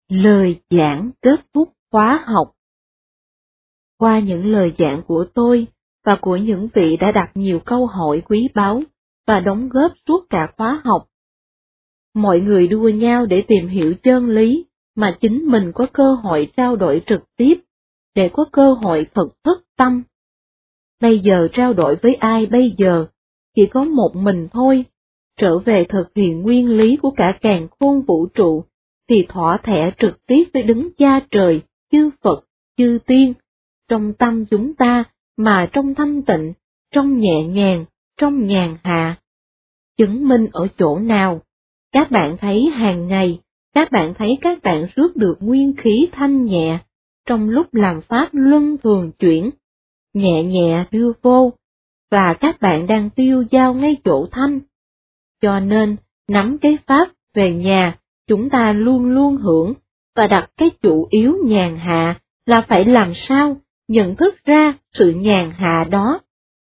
Lời giảng kết thúc khóa học. Qua những lời giảng của tôi và của những vị đã đặt nhiều câu hỏi quý báu và đóng góp suốt cả khóa học, mọi người đua nhau để tìm hiểu chân lý mà chính mình có cơ hội trao đổi trực tiếp, để có cơ hội thật thức tâm. Bây giờ trao đổi với ai bây giờ? Chỉ có một mình thôi. Trở về thực hiện nguyên lý của cả càn khôn vũ trụ, thì thỏa thẻ trực tiếp với Đấng Cha Trời, chư Phật, chư Tiên, trong tâm chúng ta mà trong thanh tịnh, trong nhẹ nhàng, trong nhàn hạ. Chứng minh ở chỗ nào? Các bạn thấy hàng ngày, các bạn thấy các bạn rước được nguyên khí thanh nhẹ, trong lúc làm pháp luân thường chuyển, nhẹ nhẹ đưa vô, và các bạn đang tiêu dao ngay chỗ thanh. Cho nên, nắm cái pháp về nhà, chúng ta luôn luôn hưởng, và đặt cái chủ yếu nhàn hạ là phải làm sao nhận thức ra sự nhàn hạ đó.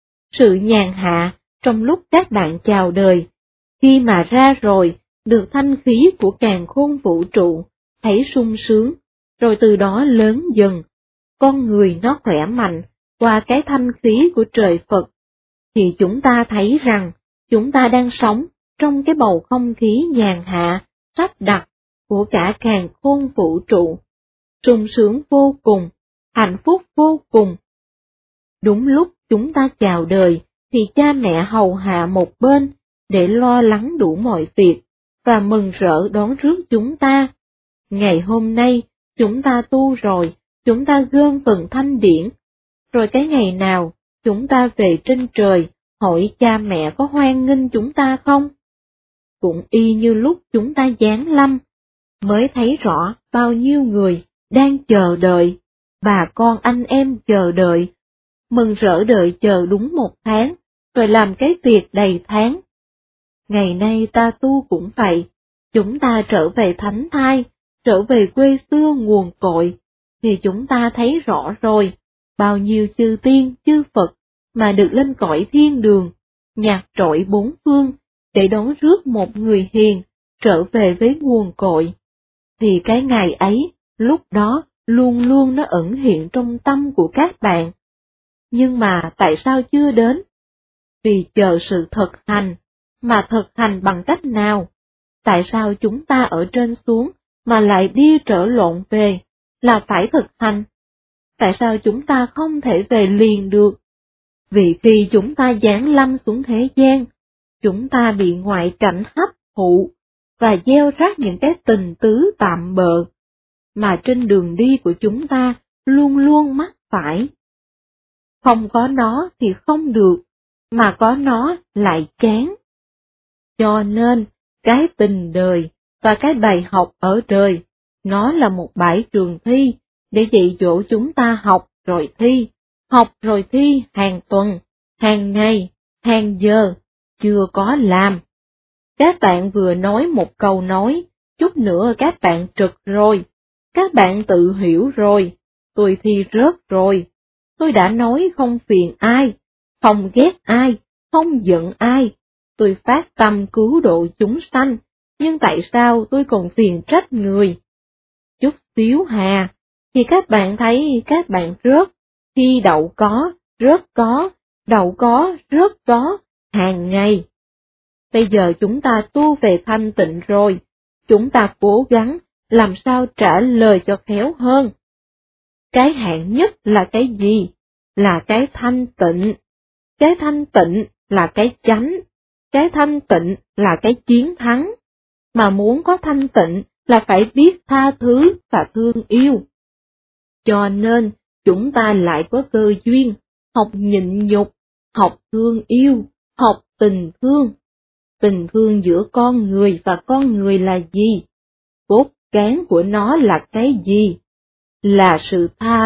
Sự nhàn hạ trong lúc các bạn chào đời, khi mà ra rồi, được thanh khí của càn khôn vũ trụ, thấy sung sướng, rồi từ đó lớn dần, con người nó khỏe mạnh qua cái thanh khí của trời Phật, thì chúng ta thấy rằng chúng ta đang sống trong cái bầu không khí nhàn hạ, sắp đặt của cả càn khôn vũ trụ, sung sướng vô cùng, hạnh phúc vô cùng. Đúng lúc chúng ta chào đời, thì cha mẹ hầu hạ một bên, để lo lắng đủ mọi việc, và mừng rỡ đón rước chúng ta. Ngày hôm nay, chúng ta tu rồi, chúng ta gom phần thanh điển, rồi cái ngày nào, chúng ta về trên trời, hỏi cha mẹ có hoan nghênh chúng ta không? Cũng y như lúc chúng ta giáng lâm, mới thấy rõ bao nhiêu người đang chờ đợi, bà con anh em chờ đợi, mừng rỡ đợi chờ đúng 1 tháng, rồi làm cái tiệc đầy tháng. Ngày nay ta tu cũng vậy, chúng ta trở về thánh thai, trở về quê xưa nguồn cội, thì chúng ta thấy rõ rồi, bao nhiêu chư tiên, chư Phật, mà được lên cõi thiên đường, nhạc trội 4 phương, để đón rước một người hiền, trở về với nguồn cội. Thì cái ngày ấy, lúc đó, luôn luôn nó ẩn hiện trong tâm của các bạn. Nhưng mà tại sao chưa đến? Vì chờ sự thực hành, mà thực hành bằng cách nào? Tại sao chúng ta ở trên xuống, mà lại đi trở lộn về, là phải thực hành? Tại sao chúng ta không thể về liền được? Vì khi chúng ta giáng lâm xuống thế gian, chúng ta bị ngoại cảnh hấp thụ, và gieo rắc những cái tình tứ tạm bợ, mà trên đường đi của chúng ta luôn luôn mắc phải. Không có nó thì không được, mà có nó lại chán. Cho nên, cái tình đời và cái bài học ở đời, nó là một bãi trường thi, để dạy dỗ chúng ta học rồi thi hàng tuần, hàng ngày, hàng giờ, chưa có làm. Các bạn vừa nói một câu nói, chút nữa các bạn trực rồi, các bạn tự hiểu rồi, tôi thi rớt rồi, tôi đã nói không phiền ai, không ghét ai, không giận ai, tôi phát tâm cứu độ chúng sanh, nhưng tại sao tôi còn phiền trách người? Chút xíu hà, thì các bạn thấy các bạn rớt, thi đậu có, rớt có, đậu có, rớt có, hàng ngày. Bây giờ chúng ta tu về thanh tịnh rồi, chúng ta cố gắng làm sao trả lời cho khéo hơn. Cái hạng nhất là cái gì? Là cái thanh tịnh. Cái thanh tịnh là cái chánh. Cái thanh tịnh là cái chiến thắng. Mà muốn có thanh tịnh là phải biết tha thứ và thương yêu. Cho nên, chúng ta lại có cơ duyên, học nhịn nhục, học thương yêu, học tình thương. Tình thương giữa con người và con người là gì? Cốt cán của nó là cái gì? Là sự tha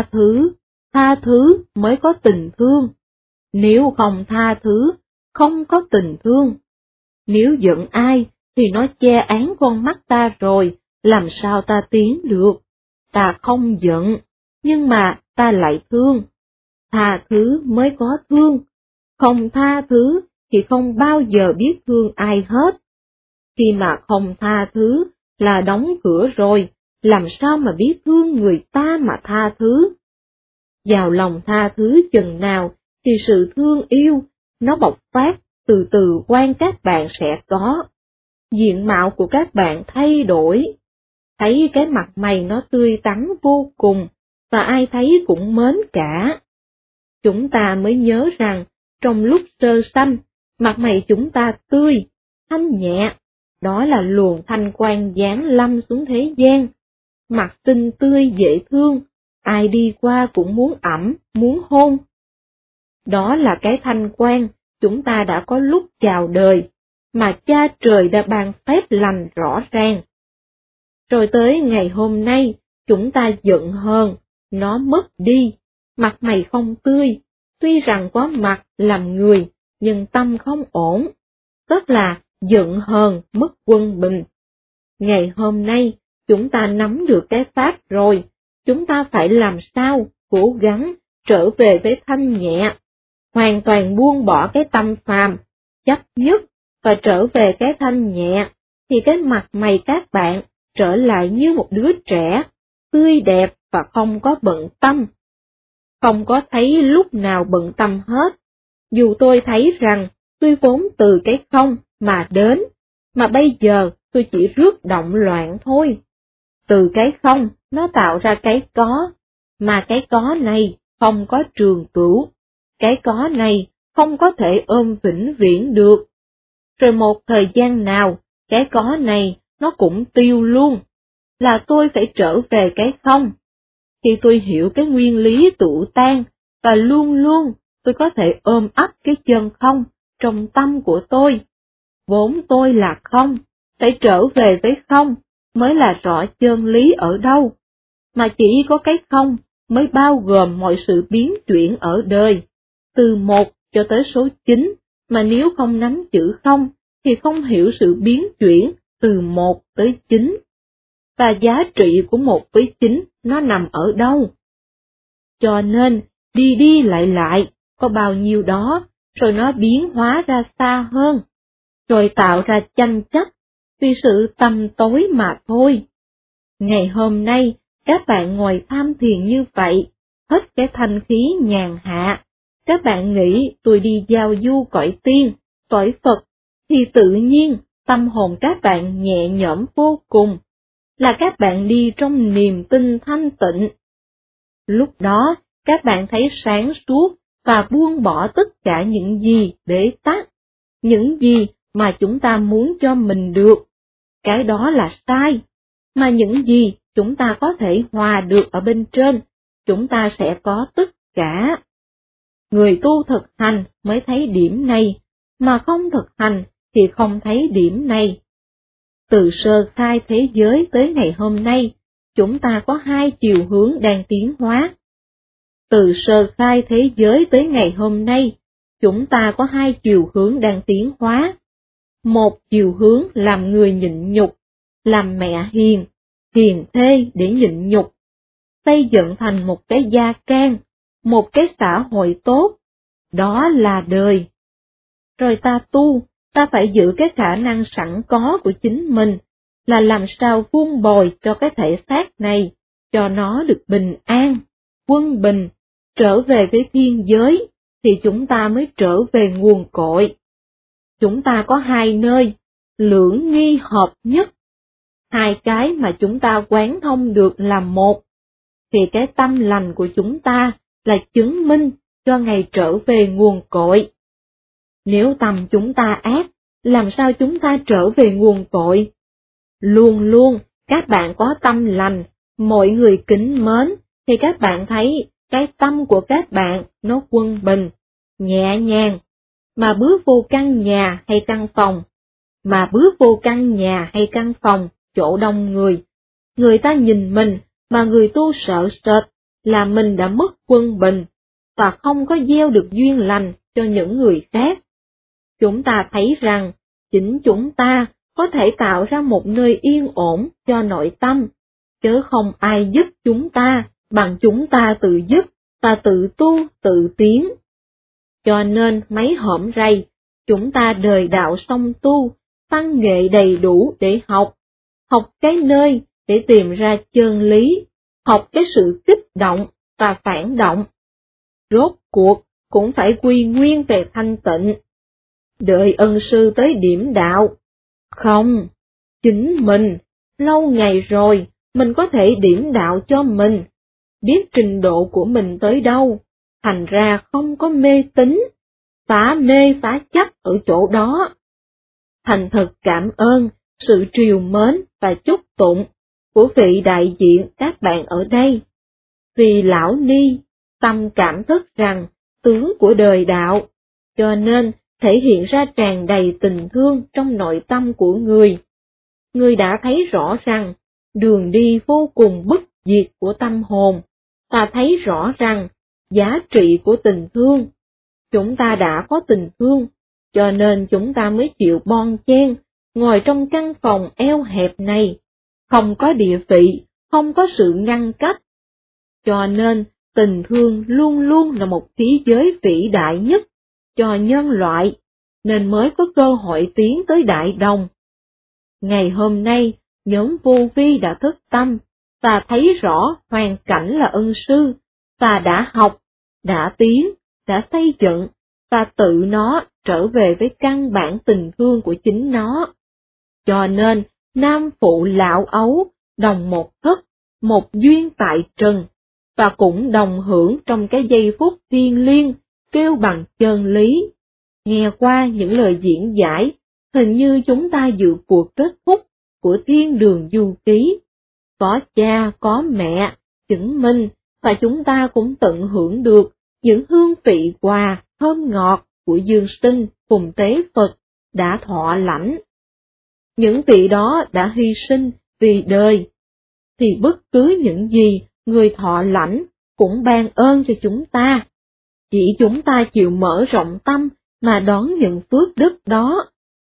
thứ mới có tình thương. Nếu không tha thứ, không có tình thương. Nếu giận ai, thì nó che án con mắt ta rồi, làm sao ta tiến được? Ta không giận, nhưng mà ta lại thương. Tha thứ mới có thương. Không tha thứ thì không bao giờ biết thương ai hết. Khi mà không tha thứ là đóng cửa rồi, làm sao mà biết thương người ta mà tha thứ. Giàu lòng tha thứ chừng nào thì sự thương yêu, nó bộc phát, từ từ quan các bạn sẽ có. Diện mạo của các bạn thay đổi. Thấy cái mặt mày nó tươi tắn vô cùng, và ai thấy cũng mến cả. Chúng ta mới nhớ rằng, trong lúc sơ sanh, mặt mày chúng ta tươi, thanh nhẹ, đó là luồng thanh quang giáng lâm xuống thế gian. Mặt xinh tươi dễ thương, ai đi qua cũng muốn ẵm, muốn hôn. Đó là cái thanh quang chúng ta đã có lúc chào đời, mà Cha Trời đã ban phép lành rõ ràng. Rồi tới ngày hôm nay, chúng ta giận hờn, nó mất đi, mặt mày không tươi, tuy rằng có mặt làm người, nhưng tâm không ổn, tức là giận hờn mất quân bình. Ngày hôm nay, chúng ta nắm được cái pháp rồi, chúng ta phải làm sao cố gắng trở về với thanh nhẹ, hoàn toàn buông bỏ cái tâm phàm, chấp nhất và trở về cái thanh nhẹ, thì cái mặt mày các bạn trở lại như một đứa trẻ, tươi đẹp và không có bận tâm. Không có thấy lúc nào bận tâm hết, dù tôi thấy rằng tôi vốn từ cái không mà đến, mà bây giờ tôi chỉ rước động loạn thôi. Từ cái không, nó tạo ra cái có, mà cái có này không có trường cửu, cái có này không có thể ôm vĩnh viễn được. Rồi một thời gian nào, cái có này nó cũng tiêu luôn, là tôi phải trở về cái không. Khi tôi hiểu cái nguyên lý tụ tan, và luôn luôn tôi có thể ôm ấp cái chân không trong tâm của tôi. Vốn tôi là không, phải trở về với không mới là rõ chân lý ở đâu, mà chỉ có cái không mới bao gồm mọi sự biến chuyển ở đời, từ 1 cho tới số 9, mà nếu không nắm chữ không thì không hiểu sự biến chuyển từ 1 tới 9. Và giá trị của 1 với 9 nó nằm ở đâu? Cho nên, đi đi lại, có bao nhiêu đó, rồi nó biến hóa ra xa hơn, rồi tạo ra tranh chấp, vì sự tăm tối mà thôi. Ngày hôm nay, các bạn ngồi tham thiền như vậy, hết cái thanh khí nhàn hạ, các bạn nghĩ tôi đi giao du cõi tiên, cõi Phật, thì tự nhiên tâm hồn các bạn nhẹ nhõm vô cùng, là các bạn đi trong niềm tin thanh tịnh. Lúc đó, các bạn thấy sáng suốt và buông bỏ tất cả những gì bế tắc, những gì mà chúng ta muốn cho mình được, cái đó là sai, mà những gì chúng ta có thể hòa được ở bên trên, chúng ta sẽ có tất cả. Người tu thực hành mới thấy điểm này, mà không thực hành thì không thấy điểm này. Từ sơ khai thế giới tới ngày hôm nay, chúng ta có 2 chiều hướng đang tiến hóa. Từ sơ khai thế giới tới ngày hôm nay, chúng ta có 2 chiều hướng đang tiến hóa. Một chiều hướng làm người nhịn nhục, làm mẹ hiền, hiền thê để nhịn nhục, xây dựng thành một cái gia can, một cái xã hội tốt, đó là đời. Rồi ta tu, ta phải giữ cái khả năng sẵn có của chính mình, là làm sao vun bồi cho cái thể xác này, cho nó được bình an, quân bình, trở về với thiên giới, thì chúng ta mới trở về nguồn cội. Chúng ta có 2 nơi, lưỡng nghi hợp nhất. 2 cái mà chúng ta quán thông được là một, thì cái tâm lành của chúng ta là chứng minh cho ngày trở về nguồn cội. Nếu tâm chúng ta ác, làm sao chúng ta trở về nguồn cội? Luôn luôn, các bạn có tâm lành, mọi người kính mến, thì các bạn thấy cái tâm của các bạn nó quân bình, nhẹ nhàng, mà bước vô căn nhà hay căn phòng, chỗ đông người, người ta nhìn mình, mà người tu sợ sệt, là mình đã mất quân bình, và không có gieo được duyên lành cho những người khác. Chúng ta thấy rằng, chính chúng ta có thể tạo ra một nơi yên ổn cho nội tâm, chứ không ai giúp chúng ta bằng chúng ta tự giúp và tự tu tự tiến. Cho nên mấy hôm rày, chúng ta đời đạo song tu, văn nghệ đầy đủ để học cái nơi để tìm ra chân lý, học cái sự kích động và phản động. Rốt cuộc cũng phải quy nguyên về thanh tịnh. Đợi ân sư tới điểm đạo. Không, chính mình, lâu ngày rồi, mình có thể điểm đạo cho mình, biết trình độ của mình tới đâu, thành ra không có mê tín, phá mê phá chấp ở chỗ đó. Thành thực cảm ơn sự triều mến và chúc tụng của vị đại diện các bạn ở đây. Vì lão ni tâm cảm thức rằng tướng của đời đạo, cho nên thể hiện ra tràn đầy tình thương trong nội tâm của người. Người đã thấy rõ rằng đường đi vô cùng bất diệt của tâm hồn, và thấy rõ rằng giá trị của tình thương. Chúng ta đã có tình thương, cho nên chúng ta mới chịu bon chen, ngồi trong căn phòng eo hẹp này, không có địa vị, không có sự ngăn cách. Cho nên tình thương luôn luôn là một khí giới vĩ đại nhất cho nhân loại, nên mới có cơ hội tiến tới đại đồng. Ngày hôm nay, nhóm vô vi đã thức tâm, và thấy rõ hoàn cảnh là ân sư, và đã học, đã tiến, đã xây dựng, và tự nó trở về với căn bản tình thương của chính nó. Cho nên, nam phụ lão ấu, đồng một thức, một duyên tại trần, và cũng đồng hưởng trong cái giây phút thiêng liêng, kêu bằng chân lý. Nghe qua những lời diễn giải, hình như chúng ta dự cuộc kết thúc của thiên đường du ký. Có cha, có mẹ, chứng minh, và chúng ta cũng tận hưởng được những hương vị quà, thơm ngọt của Dương Sinh cùng Tế Phật đã thọ lãnh. Những vị đó đã hy sinh vì đời, thì bất cứ những gì người thọ lãnh cũng ban ơn cho chúng ta. Chỉ chúng ta chịu mở rộng tâm mà đón nhận phước đức đó.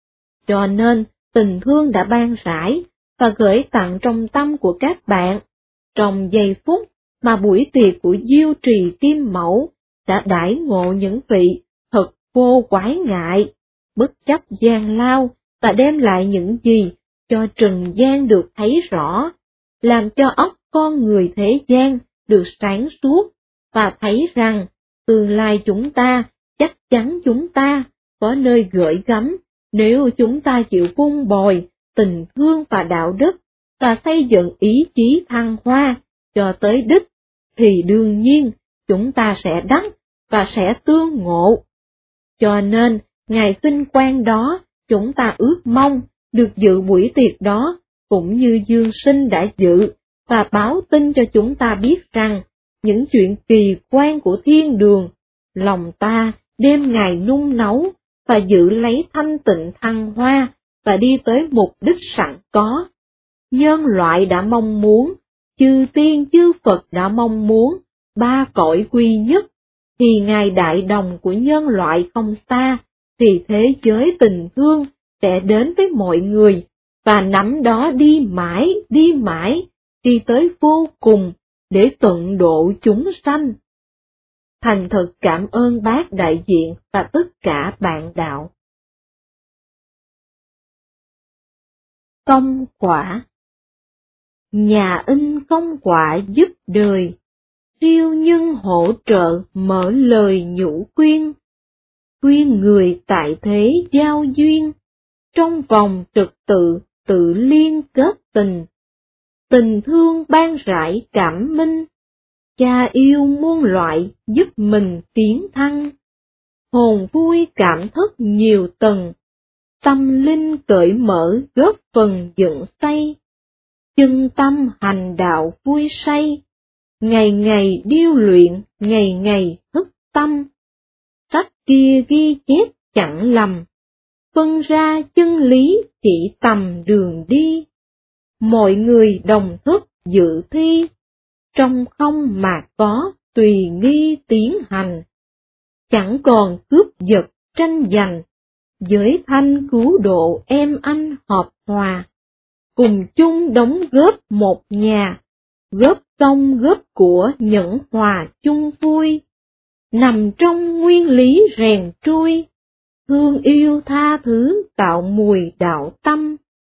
Cho nên, tình thương đã ban rải và gửi tặng trong tâm của các bạn, trong giây phút mà buổi tiệc của Diêu Trì Kim Mẫu đã đãi ngộ những vị thật vô quái ngại, bất chấp gian lao và đem lại những gì cho trần gian được thấy rõ, làm cho óc con người thế gian được sáng suốt, và thấy rằng tương lai chúng ta, chắc chắn chúng ta có nơi gửi gắm nếu chúng ta chịu vun bồi tình thương và đạo đức, và xây dựng ý chí thăng hoa cho tới đích, thì đương nhiên chúng ta sẽ đắc và sẽ tương ngộ. Cho nên, ngày vinh quang đó, chúng ta ước mong được dự buổi tiệc đó, cũng như Dương Sinh đã dự, và báo tin cho chúng ta biết rằng, những chuyện kỳ quan của thiên đường, lòng ta đêm ngày nung nấu, và giữ lấy thanh tịnh thăng hoa, và đi tới mục đích sẵn có. Nhân loại đã mong muốn, chư tiên chư Phật đã mong muốn, ba cõi quy nhất, thì ngày đại đồng của nhân loại không xa, thì thế giới tình thương sẽ đến với mọi người, và nắm đó đi mãi, đi tới vô cùng, để tận độ chúng sanh. Thành thật cảm ơn bác đại diện và tất cả bạn đạo. Công quả. Nhà in công quả giúp đời, siêu nhân hỗ trợ mở lời nhũ khuyên người tại thế giao duyên, trong vòng trật tự tự liên kết tình thương ban rải cảm minh, cha yêu muôn loại giúp mình tiến thăng, hồn vui cảm thức nhiều tầng, tâm linh cởi mở góp phần dựng xây, chân tâm hành đạo vui say, ngày ngày điêu luyện, ngày ngày thức tâm, sách kia ghi chép chẳng lầm, phân ra chân lý chỉ tầm đường đi, mọi người đồng thức dự thi, trong không mà có tùy nghi tiến hành, chẳng còn cướp giật tranh giành, giới thanh cứu độ em anh hợp hòa, cùng chung đóng góp một nhà, góp công góp của nhẫn hòa chung vui, nằm trong nguyên lý rèn trui, thương yêu tha thứ tạo mùi đạo tâm,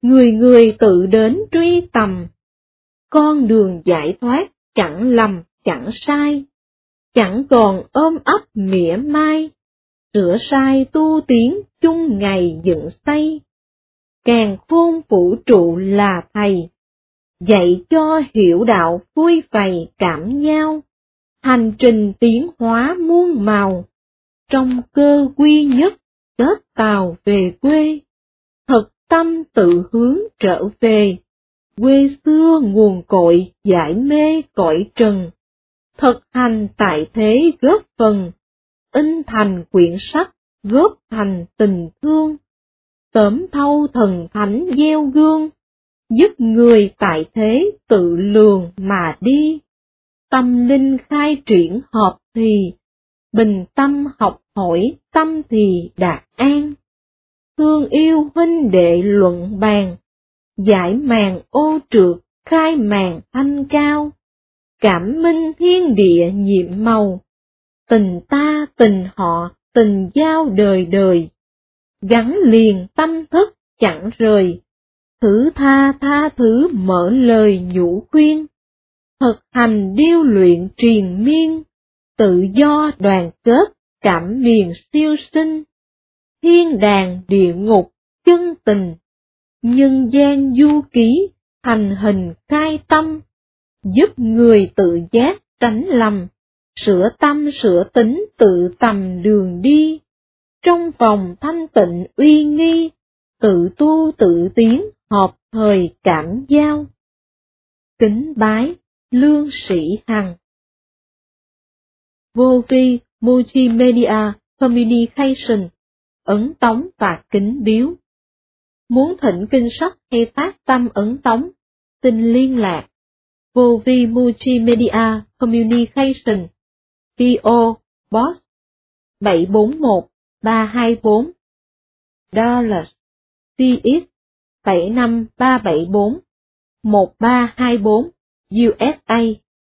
người người tự đến truy tầm, con đường giải thoát chẳng lầm chẳng sai, chẳng còn ôm ấp mỉa mai, sửa sai tu tiến chung ngày dựng xây, càn khôn vũ trụ là thầy, dạy cho hiểu đạo vui vầy cảm nhau, hành trình tiến hóa muôn màu, trong cơ quy nhất kết tàu về quê, thật tâm tự hướng trở về, quê xưa nguồn cội giải mê cõi trần, thực hành tại thế góp phần, in thành quyển sách góp thành tình thương, sớm thâu thần thánh gieo gương, giúp người tại thế tự lường mà đi, tâm linh khai triển hợp thì, bình tâm học hỏi tâm thì đạt an, thương yêu huynh đệ luận bàn, giải màn ô trượt khai màn thanh cao, cảm minh thiên địa nhiệm màu, tình ta tình họ tình giao đời đời, gắn liền tâm thức chẳng rời, thử tha tha thứ mở lời nhủ khuyên, thực hành điêu luyện triền miên, tự do đoàn kết cảm miền siêu sinh, thiên đàng địa ngục chân tình, nhân gian du ký thành hình khai tâm, giúp người tự giác tránh lầm, sửa tâm sửa tính tự tầm đường đi, trong vòng thanh tịnh uy nghi, tự tu tự tiến hợp thời cảm giao. Kính bái Lương Sĩ Hằng. Vô vi Multimedia Communication ấn tống và kính biếu. Muốn thỉnh kinh sách hay phát tâm ấn tống, xin liên lạc Vô vi Multimedia Communication, PO Box 741324, Dallas, TX 75374, 1324, USA.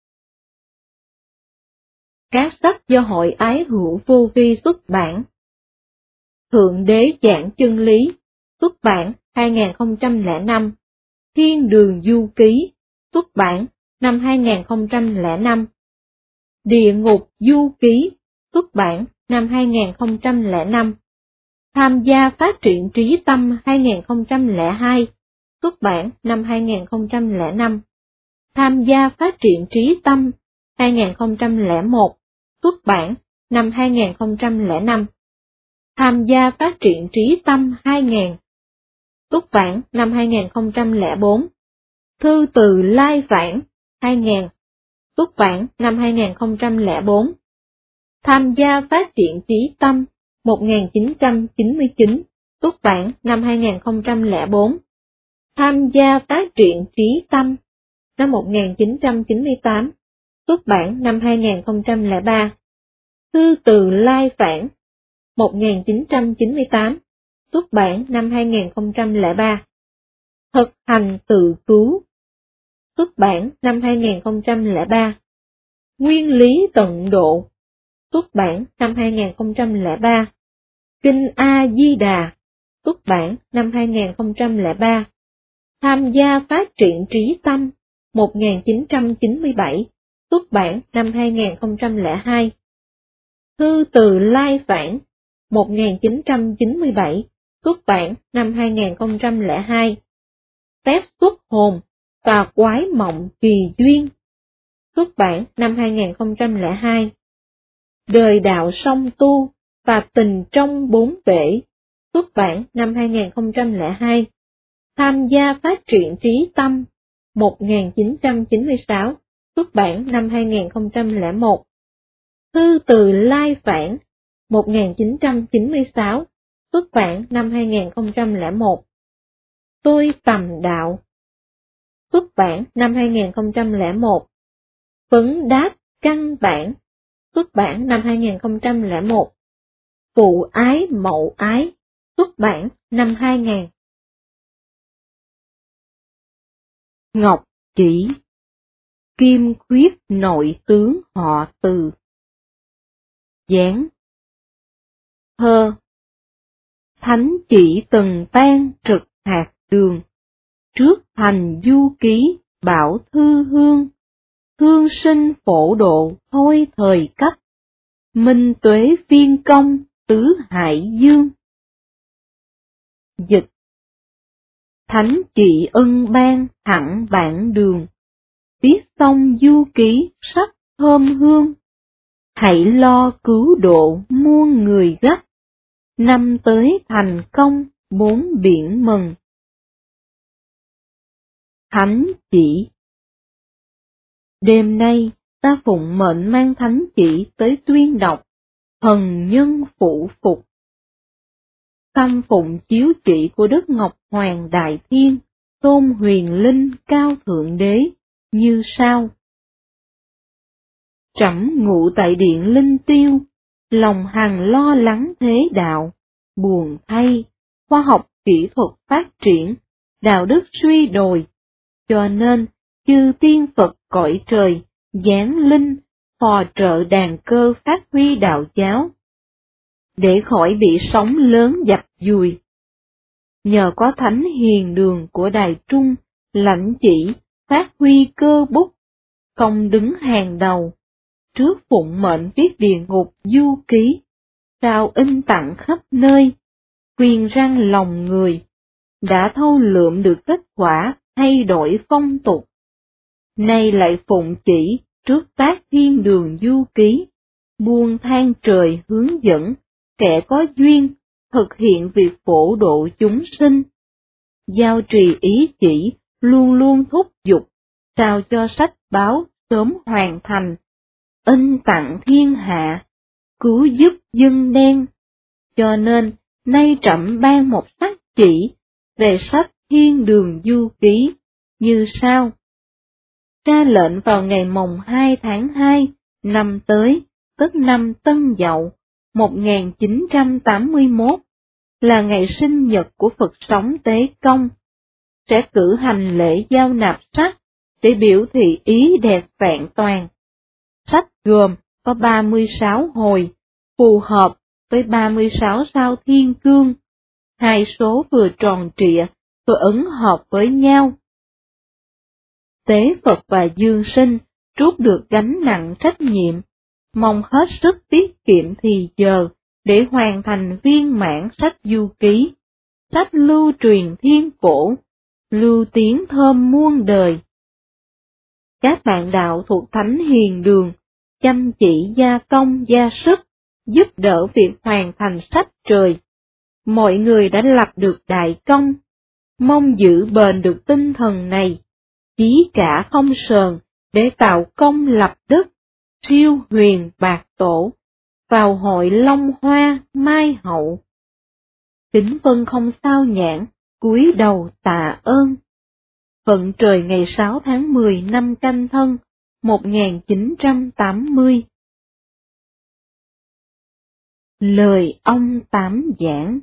Các sách do Hội Ái Hữu Vô Vi xuất bản. Thượng Đế Giảng Chân Lý, xuất bản 2005, Thiên Đường Du Ký, xuất bản năm 2005, Địa Ngục Du Ký, xuất bản năm 2005, Tham gia Phát triển Trí Tâm 2002, xuất bản năm 2005, Tham gia Phát triển Trí Tâm 2001, xuất bản năm 2005, Tham gia Phát triển Trí Tâm 2000, xuất bản năm 2004, Thư từ Lai Vãng 2000, xuất bản năm 2004, Tham gia Phát triển Trí Tâm 1999, xuất bản năm 2004, Tham gia Phát triển Trí Tâm năm 1998, xuất bản năm 2003, Thư từ Lai Vãng 1998, xuất bản năm 2003, Thực hành tự cứu, xuất bản năm 2003, Nguyên lý tận độ, xuất bản năm 2003, Kinh A-di-đà, xuất bản năm 2003, Tham gia Phát triển Trí Tâm 1997, xuất bản năm 2002, Thư từ Lai Vãng 1997, xuất bản năm 2002, Phép xuất hồn và Quái mộng kỳ duyên, xuất bản năm 2002, Đời đạo song tu và Tình trong bốn bể, xuất bản năm 2002, Tham gia Phát triển Trí Tâm 1996, xuất bản năm 2001, Thư từ Lai Vãng 1996, xuất bản năm 2001, Tôi tầm đạo, xuất bản năm 2001, Vấn đáp căn bản, xuất bản năm 2001, Phụ ái mậu ái, xuất bản năm 2000. Ngọc Chỉ, Kim Khuyết nội tướng họ Từ. Dán. Thơ. Thánh chỉ từng ban trực hạt đường, trước thành du ký, bảo thư hương, hương sinh phổ độ thôi thời cấp, minh tuế phiên công, tứ hải dương. Dịch: Thánh trị ân ban thẳng bản đường, viết xong du ký sắc thơm hương, hãy lo cứu độ muôn người gấp, năm tới thành công bốn biển mừng. Thánh chỉ: Đêm nay ta phụng mệnh mang thánh chỉ tới tuyên đọc, thần nhân phụ phục. Khâm phụng chiếu chỉ của Đức Ngọc Hoàng Đại Thiên, Tôn Huyền Linh Cao Thượng Đế, như sau. Trẫm ngụ tại điện Linh Tiêu, lòng hằng lo lắng thế đạo, buồn thay, khoa học kỹ thuật phát triển, đạo đức suy đồi, cho nên chư tiên Phật cõi trời, giáng linh, phò trợ đàn cơ phát huy đạo giáo, để khỏi bị sóng lớn dập dùi. Nhờ có thánh hiền đường của Đài Trung, lãnh chỉ, phát huy cơ bút, công đứng hàng đầu, trước phụng mệnh viết địa ngục du ký, sao in tặng khắp nơi, quyền răng lòng người, đã thâu lượm được kết quả thay đổi phong tục. Nay lại phụng chỉ trước tác thiên đường du ký, buông than trời hướng dẫn, kẻ có duyên, thực hiện việc phổ độ chúng sinh. Giao trì ý chỉ, luôn luôn thúc giục, sao cho sách báo sớm hoàn thành, in tặng thiên hạ, cứu giúp dân đen. Cho nên, nay trẫm ban một sắc chỉ về sách thiên đường du ký, như sau. Ra lệnh vào ngày mồng 2 tháng 2, năm tới, tức năm Tân Dậu, 1981, là ngày sinh nhật của Phật sống Tế Công, sẽ cử hành lễ giao nạp sách để biểu thị ý đẹp vẹn toàn. Sách gồm có 36 hồi, phù hợp với 36 sao thiên cương, hai số vừa tròn trịa, vừa ứng hợp với nhau. Tế Phật và Dương Sinh trút được gánh nặng trách nhiệm, mong hết sức tiết kiệm thì giờ để hoàn thành viên mãn sách du ký, sách lưu truyền thiên cổ, lưu tiếng thơm muôn đời. Các bạn đạo thuộc Thánh Hiền Đường, chăm chỉ gia công gia sức, giúp đỡ việc hoàn thành sách trời. Mọi người đã lập được đại công, mong giữ bền được tinh thần này, chí cả không sờn để tạo công lập đức, siêu huyền bạc tổ, vào hội Long Hoa Mai Hậu. Kính vân không sao nhãn, cúi đầu tạ ơn. Vận trời ngày 6 tháng 10 năm Canh Thân, 1980. Lời ông Tám giảng.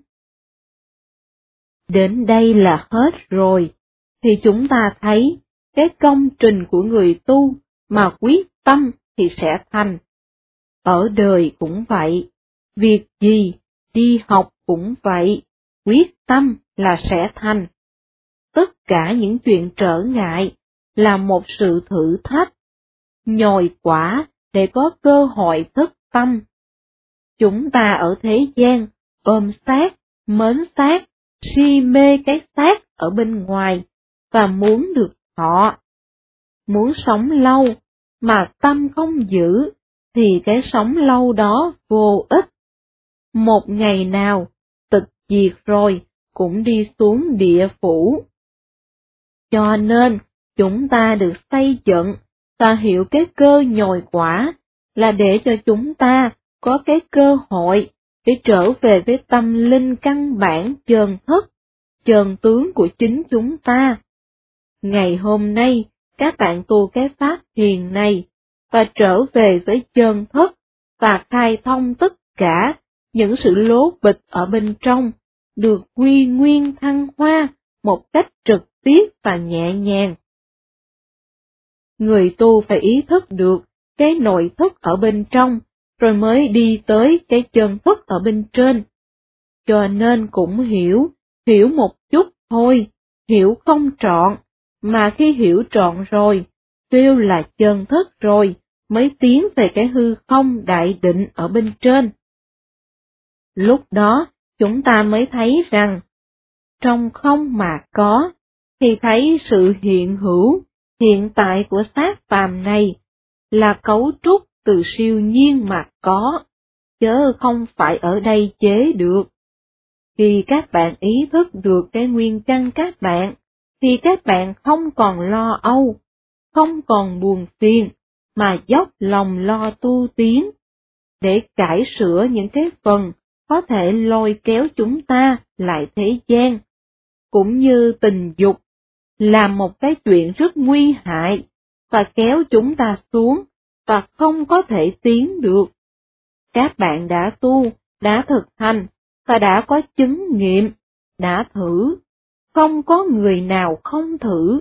Đến đây là hết rồi, thì chúng ta thấy cái công trình của người tu mà quyết tâm thì sẽ thành. Ở đời cũng vậy, việc gì, đi học cũng vậy, quyết tâm là sẽ thành. Tất cả những chuyện trở ngại là một sự thử thách, nhồi quả để có cơ hội thức tâm. Chúng ta ở thế gian ôm xác, mến xác, si mê cái xác ở bên ngoài và muốn được thọ. Muốn sống lâu mà tâm không giữ thì cái sống lâu đó vô ích. Một ngày nào tịch diệt rồi cũng đi xuống địa phủ. Cho nên chúng ta được xây dựng và hiểu cái cơ nhồi quả là để cho chúng ta có cái cơ hội để trở về với tâm linh căn bản chơn thức, chơn tướng của chính chúng ta. Ngày hôm nay, các bạn tu cái pháp thiền này, và trở về với chơn thức, và khai thông tất cả những sự lố bịch ở bên trong, được quy nguyên thăng hoa một cách trực tiếp và nhẹ nhàng. Người tu phải ý thức được cái nội thức ở bên trong, rồi mới đi tới cái chân thức ở bên trên. Cho nên cũng hiểu một chút thôi, hiểu không trọn, mà khi hiểu trọn rồi, tiêu là chân thức rồi, mới tiến về cái hư không đại định ở bên trên. Lúc đó, chúng ta mới thấy rằng, trong không mà có, thì thấy sự hiện hữu, hiện tại của xác phàm này, là cấu trúc từ siêu nhiên mà có, chớ không phải ở đây chế được. Khi các bạn ý thức được cái nguyên căn các bạn, thì các bạn không còn lo âu, không còn buồn phiền, mà dốc lòng lo tu tiến, để cải sửa những cái phần có thể lôi kéo chúng ta lại thế gian, cũng như tình dục, là một cái chuyện rất nguy hại, và kéo chúng ta xuống, và không có thể tiến được. Các bạn đã tu, đã thực hành, và đã có chứng nghiệm, đã thử, không có người nào không thử.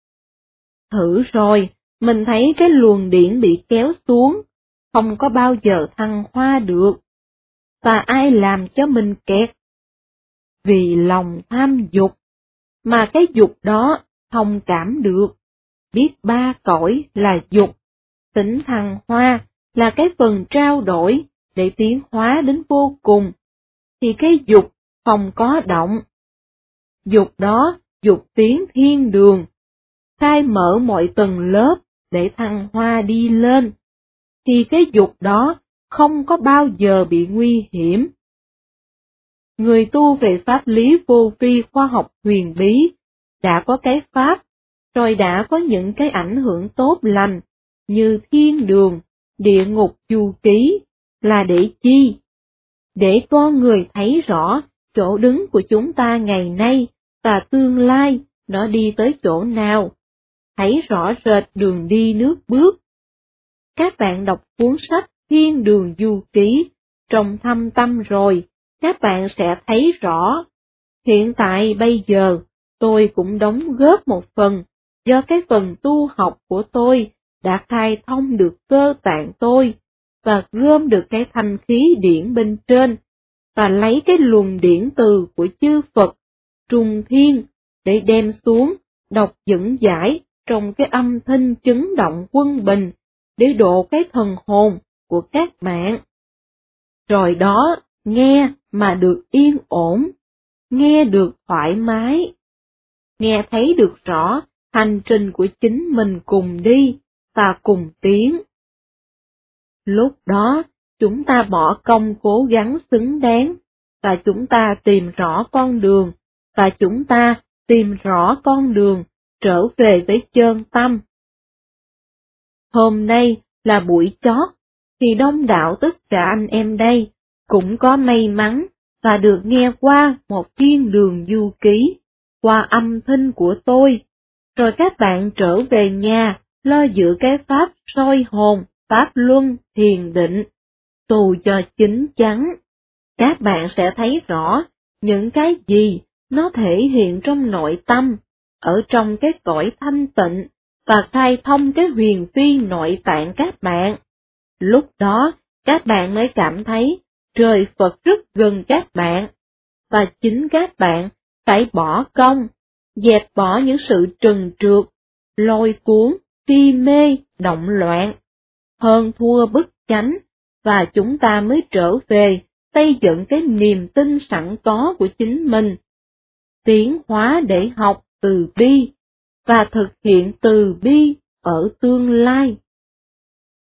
Thử rồi, mình thấy cái luồng điển bị kéo xuống, không có bao giờ thăng hoa được. Và ai làm cho mình kẹt? Vì lòng tham dục, mà cái dục đó thông cảm được. Biết ba cõi là dục, tính thăng hoa là cái phần trao đổi để tiến hóa đến vô cùng, thì cái dục không có động. Dục đó, dục tiến thiên đường, khai mở mọi tầng lớp để thăng hoa đi lên, thì cái dục đó không có bao giờ bị nguy hiểm. Người tu về pháp lý vô vi khoa học huyền bí, đã có cái pháp, rồi đã có những cái ảnh hưởng tốt lành, như thiên đường, địa ngục du ký, là để chi? Để con người thấy rõ chỗ đứng của chúng ta ngày nay, và tương lai, nó đi tới chỗ nào, thấy rõ rệt đường đi nước bước. Các bạn đọc cuốn sách Thiên đường du ký, trong thâm tâm rồi, các bạn sẽ thấy rõ. Hiện tại bây giờ, tôi cũng đóng góp một phần, do cái phần tu học của tôi đã khai thông được cơ tạng tôi, và gom được cái thanh khí điển bên trên, và lấy cái luồng điển từ của chư Phật, trùng thiên, để đem xuống, đọc dẫn giải trong cái âm thanh chấn động quân bình, để độ cái thần hồn của các bạn. Rồi đó, nghe mà được yên ổn, nghe được thoải mái, nghe thấy được rõ hành trình của chính mình cùng đi, và cùng tiến. Lúc đó, chúng ta bỏ công cố gắng xứng đáng, và chúng ta tìm rõ con đường, và chúng ta tìm rõ con đường trở về với chân tâm. Hôm nay là buổi chót, thì đông đảo tất cả anh em đây cũng có may mắn và được nghe qua một thiên đường du ký, qua âm thanh của tôi, rồi các bạn trở về nhà lo giữ cái pháp soi hồn, pháp luân, thiền định, tu cho chín chắn. Các bạn sẽ thấy rõ những cái gì nó thể hiện trong nội tâm, ở trong cái cõi thanh tịnh, và khai thông cái huyền vi nội tạng các bạn. Lúc đó, các bạn mới cảm thấy trời Phật rất gần các bạn, và chính các bạn phải bỏ công, dẹp bỏ những sự trần trượt, lôi cuốn, si mê, động loạn, hơn thua bất chánh, và chúng ta mới trở về xây dựng cái niềm tin sẵn có của chính mình, tiến hóa để học từ bi, và thực hiện từ bi ở tương lai.